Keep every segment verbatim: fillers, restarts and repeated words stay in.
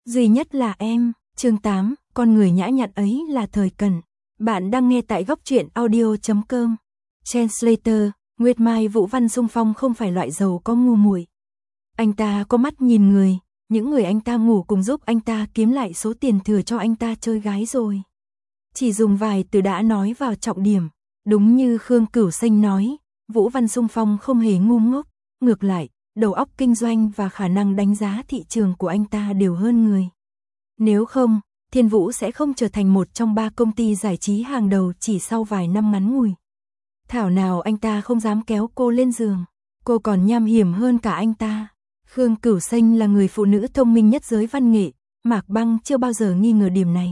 Duy nhất là em. Chương tám, con người nhã nhặn ấy là thời cần. Bạn đang nghe tại góc truyện audio chấm com. Translator, Nguyệt Mai Vũ Văn Xung Phong không phải loại giàu có ngu muội. Anh ta có mắt nhìn người, những người anh ta ngủ cùng giúp anh ta kiếm lại số tiền thừa cho anh ta chơi gái rồi. Chỉ dùng vài từ đã nói vào trọng điểm, đúng như Khương Cửu Xanh nói, Vũ Văn Xung Phong không hề ngu ngốc, ngược lại, đầu óc kinh doanh và khả năng đánh giá thị trường của anh ta đều hơn người. Nếu không, Thiên Vũ sẽ không trở thành một trong ba công ty giải trí hàng đầu chỉ sau vài năm ngắn ngủi. Thảo nào anh ta không dám kéo cô lên giường, cô còn nham hiểm hơn cả anh ta. Khương Cửu Xanh là người phụ nữ thông minh nhất giới văn nghệ, Mạc Băng chưa bao giờ nghi ngờ điểm này.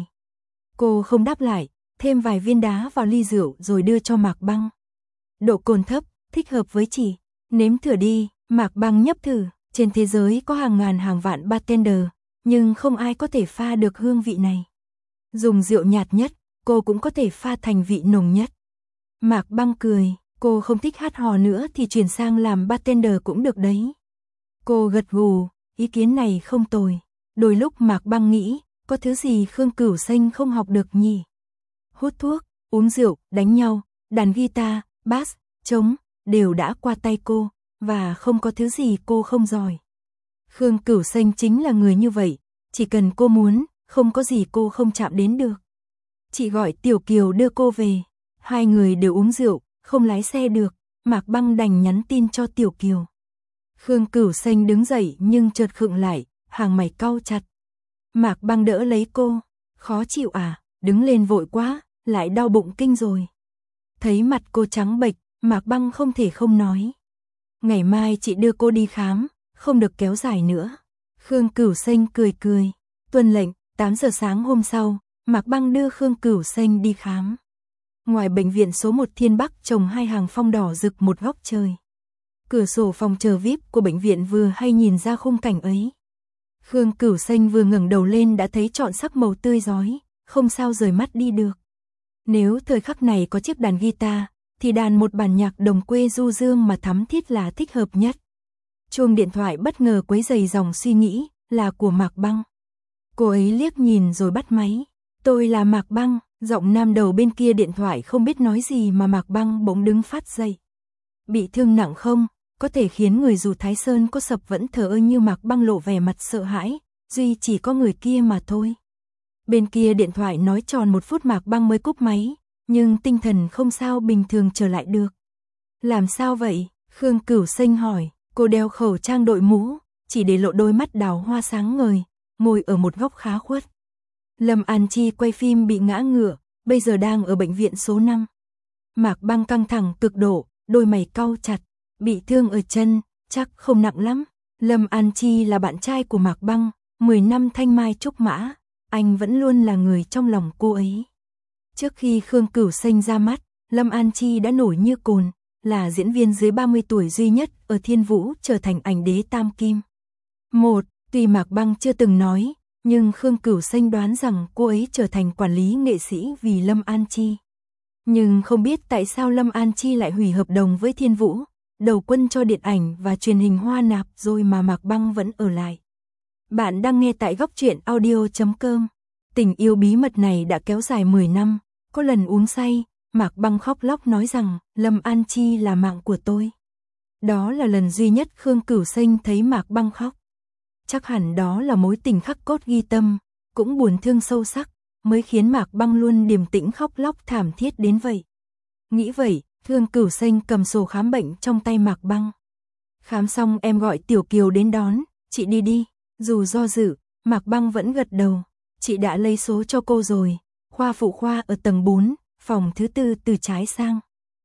Cô không đáp lại, thêm vài viên đá vào ly rượu rồi đưa cho Mạc Băng. Độ cồn thấp, thích hợp với chị, nếm thử đi. Mạc Băng nhấp thử, trên thế giới có hàng ngàn hàng vạn bartender, nhưng không ai có thể pha được hương vị này. Dùng rượu nhạt nhất, cô cũng có thể pha thành vị nồng nhất. Mạc Băng cười, cô không thích hát hò nữa thì chuyển sang làm bartender cũng được đấy. Cô gật gù, ý kiến này không tồi. Đôi lúc Mạc Băng nghĩ, có thứ gì Khương Cửu Xanh không học được nhỉ? Hút thuốc, uống rượu, đánh nhau, đàn guitar, bass, trống, đều đã qua tay cô, và không có thứ gì cô không giỏi. Khương Cửu Xanh chính là người như vậy, chỉ cần cô muốn, không có gì cô không chạm đến được. Chị gọi Tiểu Kiều đưa cô về, hai người đều uống rượu, không lái xe được, Mạc Băng đành nhắn tin cho Tiểu Kiều. Khương Cửu Xanh đứng dậy nhưng chợt khựng lại, hàng mày cau chặt. Mạc Băng đỡ lấy cô, khó chịu à, đứng lên vội quá, lại đau bụng kinh rồi. Thấy mặt cô trắng bệch, Mạc Băng không thể không nói. Ngày mai chị đưa cô đi khám, không được kéo dài nữa. Khương Cửu Xanh cười cười, tuân lệnh. Tám giờ sáng hôm sau, Mạc Băng đưa Khương Cửu Xanh đi khám. Ngoài bệnh viện số một Thiên Bắc trồng hai hàng phong đỏ rực một góc trời. Cửa sổ phòng chờ vi ai pi của bệnh viện vừa hay nhìn ra khung cảnh ấy. Khương Cửu Xanh vừa ngẩng đầu lên đã thấy trọn sắc màu tươi rói, không sao rời mắt đi được. Nếu thời khắc này có chiếc đàn guitar, thì đàn một bản nhạc đồng quê du dương mà thắm thiết là thích hợp nhất. Chuông điện thoại bất ngờ quấy rầy dòng suy nghĩ, là của Mạc Băng. Cô ấy liếc nhìn rồi bắt máy. Tôi là Mạc Băng, giọng nam đầu bên kia điện thoại không biết nói gì mà Mạc Băng bỗng đứng phát dậy. Bị thương nặng không? Có thể khiến người dù Thái Sơn có sập vẫn thờ ơ như Mạc Băng lộ vẻ mặt sợ hãi, duy chỉ có người kia mà thôi. Bên kia điện thoại nói tròn một phút Mạc Băng mới cúp máy, nhưng tinh thần không sao bình thường trở lại được. Làm sao vậy? Khương Cửu Xanh hỏi, cô đeo khẩu trang đội mũ, chỉ để lộ đôi mắt đào hoa sáng ngời, ngồi ở một góc khá khuất. Lâm An Chi quay phim bị ngã ngựa, bây giờ đang ở bệnh viện số năm. Mạc Băng căng thẳng cực độ, đôi mày cau chặt, bị thương ở chân, chắc không nặng lắm. Lâm An Chi là bạn trai của Mạc Băng, mười năm thanh mai trúc mã, anh vẫn luôn là người trong lòng cô ấy. Trước khi Khương Cửu Xanh ra mắt, Lâm An Chi đã nổi như cồn, là diễn viên dưới ba mươi tuổi duy nhất ở Thiên Vũ trở thành ảnh đế tam kim. Một, tuy Mạc Băng chưa từng nói, nhưng Khương Cửu Xanh đoán rằng cô ấy trở thành quản lý nghệ sĩ vì Lâm An Chi. Nhưng không biết tại sao Lâm An Chi lại hủy hợp đồng với Thiên Vũ, đầu quân cho điện ảnh và truyền hình Hoa Nạp rồi mà Mạc Băng vẫn ở lại. Bạn đang nghe tại góc truyện audio chấm com. Tình yêu bí mật này đã kéo dài mười năm, có lần uống say, Mạc Băng khóc lóc nói rằng Lâm An Chi là mạng của tôi. Đó là lần duy nhất Khương Cửu Xanh thấy Mạc Băng khóc. Chắc hẳn đó là mối tình khắc cốt ghi tâm, cũng buồn thương sâu sắc, mới khiến Mạc Băng luôn điềm tĩnh khóc lóc thảm thiết đến vậy. Nghĩ vậy, Khương Cửu Xanh cầm sổ khám bệnh trong tay Mạc Băng. Khám xong em gọi Tiểu Kiều đến đón, chị đi đi. Dù do dự, Mạc Băng vẫn gật đầu. Chị đã lấy số cho cô rồi, khoa phụ khoa ở tầng bốn, phòng thứ tư từ trái sang.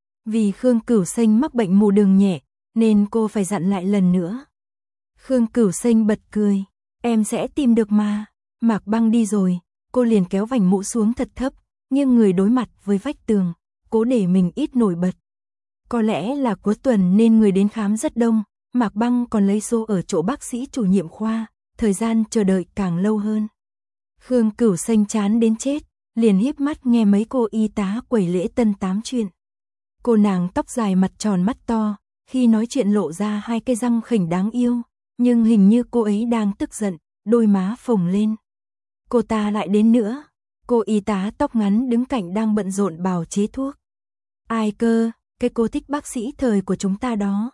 Vì Khương Cửu Xanh mắc bệnh mù đường nhẹ, nên cô phải dặn lại lần nữa. Khương Cửu Xanh bật cười, em sẽ tìm được mà. Mạc Băng đi rồi, cô liền kéo vành mũ xuống thật thấp, nghiêng người đối mặt với vách tường, cố để mình ít nổi bật. Có lẽ là cuối tuần nên người đến khám rất đông, Mạc Băng còn lấy số ở chỗ bác sĩ chủ nhiệm khoa, thời gian chờ đợi càng lâu hơn. Khương Cửu Xanh chán đến chết, liền híp mắt nghe mấy cô y tá quầy lễ tân tám chuyện. Cô nàng tóc dài mặt tròn mắt to, khi nói chuyện lộ ra hai cây răng khỉnh đáng yêu, nhưng hình như cô ấy đang tức giận, đôi má phồng lên. cô ta lại đến nữa. Cô y tá tóc ngắn đứng cạnh đang bận rộn bào chế thuốc. Ai cơ, cái cô thích bác sĩ Thời của chúng ta đó.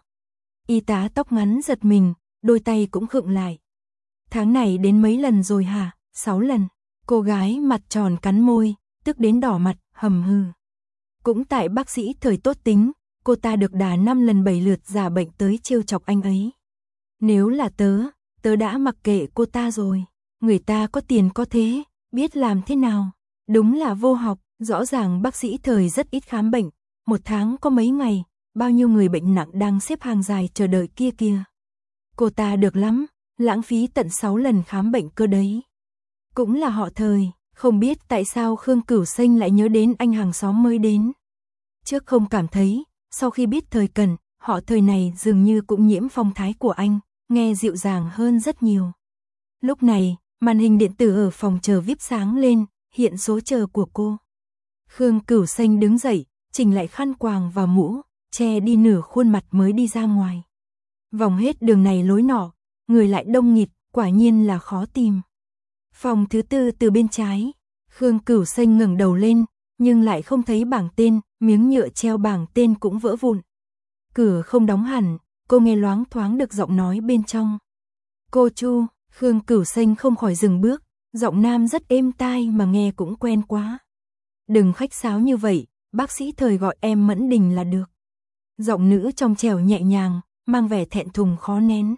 Y tá tóc ngắn giật mình, đôi tay cũng khựng lại. Tháng này đến mấy lần rồi hả? Sáu lần. Cô gái mặt tròn cắn môi, tức đến đỏ mặt, hầm hừ. Cũng tại bác sĩ Thời tốt tính, cô ta được đà năm lần bảy lượt giả bệnh tới trêu chọc anh ấy. Nếu là tớ, tớ đã mặc kệ cô ta rồi. Người ta có tiền có thế, biết làm thế nào. Đúng là vô học, rõ ràng bác sĩ Thời rất ít khám bệnh. Một tháng có mấy ngày, bao nhiêu người bệnh nặng đang xếp hàng dài chờ đợi kia kìa. Cô ta được lắm, lãng phí tận sáu lần khám bệnh cơ đấy. Cũng là họ Thời, không biết tại sao Khương Cửu Xanh lại nhớ đến anh hàng xóm mới đến. Trước không cảm thấy, sau khi biết Thời Cần, họ Thời này dường như cũng nhiễm phong thái của anh, nghe dịu dàng hơn rất nhiều. Lúc này, màn hình điện tử ở phòng chờ vi ai pi sáng lên, hiện số chờ của cô. Khương Cửu Xanh đứng dậy, chỉnh lại khăn quàng và mũ, che đi nửa khuôn mặt mới đi ra ngoài. Vòng hết đường này lối nọ, người lại đông nghịt, quả nhiên là khó tìm. Phòng thứ tư từ bên trái, Khương Cửu Xanh ngẩng đầu lên, nhưng lại không thấy bảng tên, miếng nhựa treo bảng tên cũng vỡ vụn. Cửa không đóng hẳn, cô nghe loáng thoáng được giọng nói bên trong. Cô Chu, Khương Cửu Xanh không khỏi dừng bước, giọng nam rất êm tai mà nghe cũng quen quá. Đừng khách sáo như vậy, bác sĩ Thời gọi em Mẫn Đình là được. Giọng nữ trong trẻo nhẹ nhàng, mang vẻ thẹn thùng khó nén.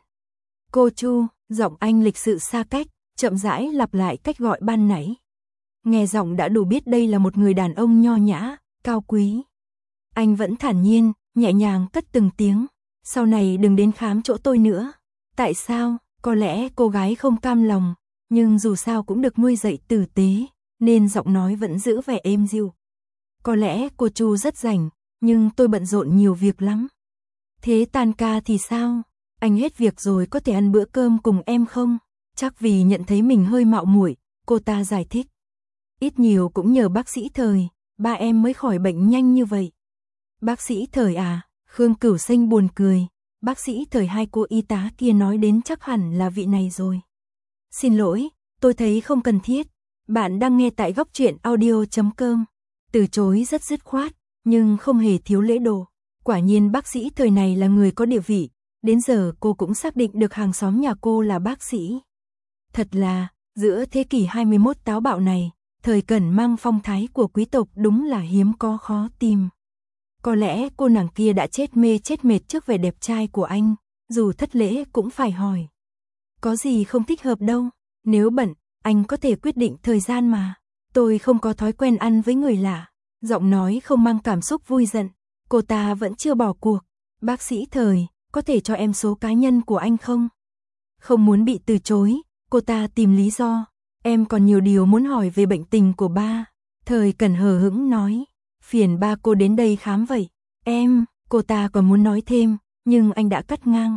Cô Chu, giọng anh lịch sự xa cách, chậm rãi lặp lại cách gọi ban nãy. Nghe giọng đã đủ biết đây là một người đàn ông nho nhã, cao quý. Anh vẫn thản nhiên, nhẹ nhàng cất từng tiếng. Sau này đừng đến khám chỗ tôi nữa. Tại sao? Có lẽ cô gái không cam lòng, nhưng dù sao cũng được nuôi dạy tử tế, nên giọng nói vẫn giữ vẻ êm dịu. Có lẽ cô Chu rất rảnh, nhưng tôi bận rộn nhiều việc lắm. Thế tan ca thì sao? Anh hết việc rồi có thể ăn bữa cơm cùng em không? Chắc vì nhận thấy mình hơi mạo muội, cô ta giải thích. Ít nhiều cũng nhờ bác sĩ Thời, ba em mới khỏi bệnh nhanh như vậy. Bác sĩ Thời à? Khương Cửu Xanh buồn cười. Bác sĩ Thời hai cô y tá kia nói đến chắc hẳn là vị này rồi. Xin lỗi, tôi thấy không cần thiết. Bạn đang nghe tại góc truyện audio chấm com. Từ chối rất dứt khoát, nhưng không hề thiếu lễ độ. Quả nhiên bác sĩ Thời này là người có địa vị. Đến giờ cô cũng xác định được hàng xóm nhà cô là bác sĩ. Thật là, giữa thế kỷ hai mươi mốt táo bạo này, Thời Cần mang phong thái của quý tộc đúng là hiếm có khó tìm. Có lẽ cô nàng kia đã chết mê chết mệt trước vẻ đẹp trai của anh, dù thất lễ cũng phải hỏi. Có gì không thích hợp đâu, nếu bận, anh có thể quyết định thời gian mà. Tôi không có thói quen ăn với người lạ. Giọng nói không mang cảm xúc vui giận, cô ta vẫn chưa bỏ cuộc. Bác sĩ Thời, có thể cho em số cá nhân của anh không? Không muốn bị từ chối, cô ta tìm lý do. Em còn nhiều điều muốn hỏi về bệnh tình của ba. Thời Cần hờ hững nói. Phiền ba cô đến đây khám vậy. Em, cô ta còn muốn nói thêm, nhưng anh đã cắt ngang.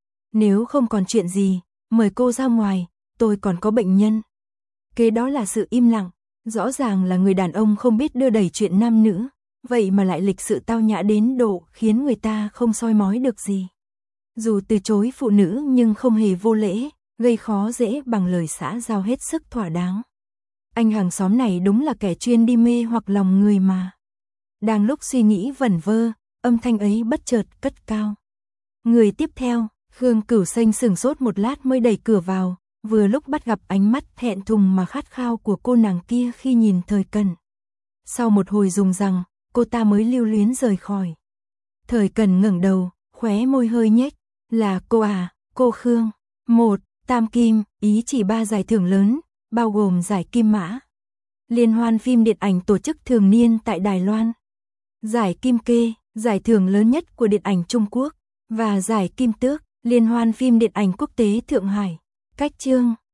Nếu không còn chuyện gì, mời cô ra ngoài, tôi còn có bệnh nhân. Kế đó là sự im lặng, rõ ràng là người đàn ông không biết đưa đẩy chuyện nam nữ, vậy mà lại lịch sự tao nhã đến độ khiến người ta không soi mói được gì. Dù từ chối phụ nữ nhưng không hề vô lễ, gây khó dễ bằng lời xã giao hết sức thỏa đáng. Anh hàng xóm này đúng là kẻ chuyên đi mê hoặc lòng người mà. Đang lúc suy nghĩ vẩn vơ, âm thanh ấy bất chợt cất cao. Người tiếp theo, Khương Cửu Xanh sửng sốt một lát mới đẩy cửa vào, vừa lúc bắt gặp ánh mắt thẹn thùng mà khát khao của cô nàng kia khi nhìn Thời Cần. Sau một hồi dùng rằng, cô ta mới lưu luyến rời khỏi. Thời Cần ngẩng đầu, khóe môi hơi nhếch, là cô à, cô Khương. Một, Tam Kim, ý chỉ ba giải thưởng lớn, bao gồm giải Kim Mã. Liên hoan phim điện ảnh tổ chức thường niên tại Đài Loan. Giải Kim Kê, giải thưởng lớn nhất của điện ảnh Trung Quốc, và giải Kim Tước, liên hoan phim điện ảnh quốc tế Thượng Hải. Cách chương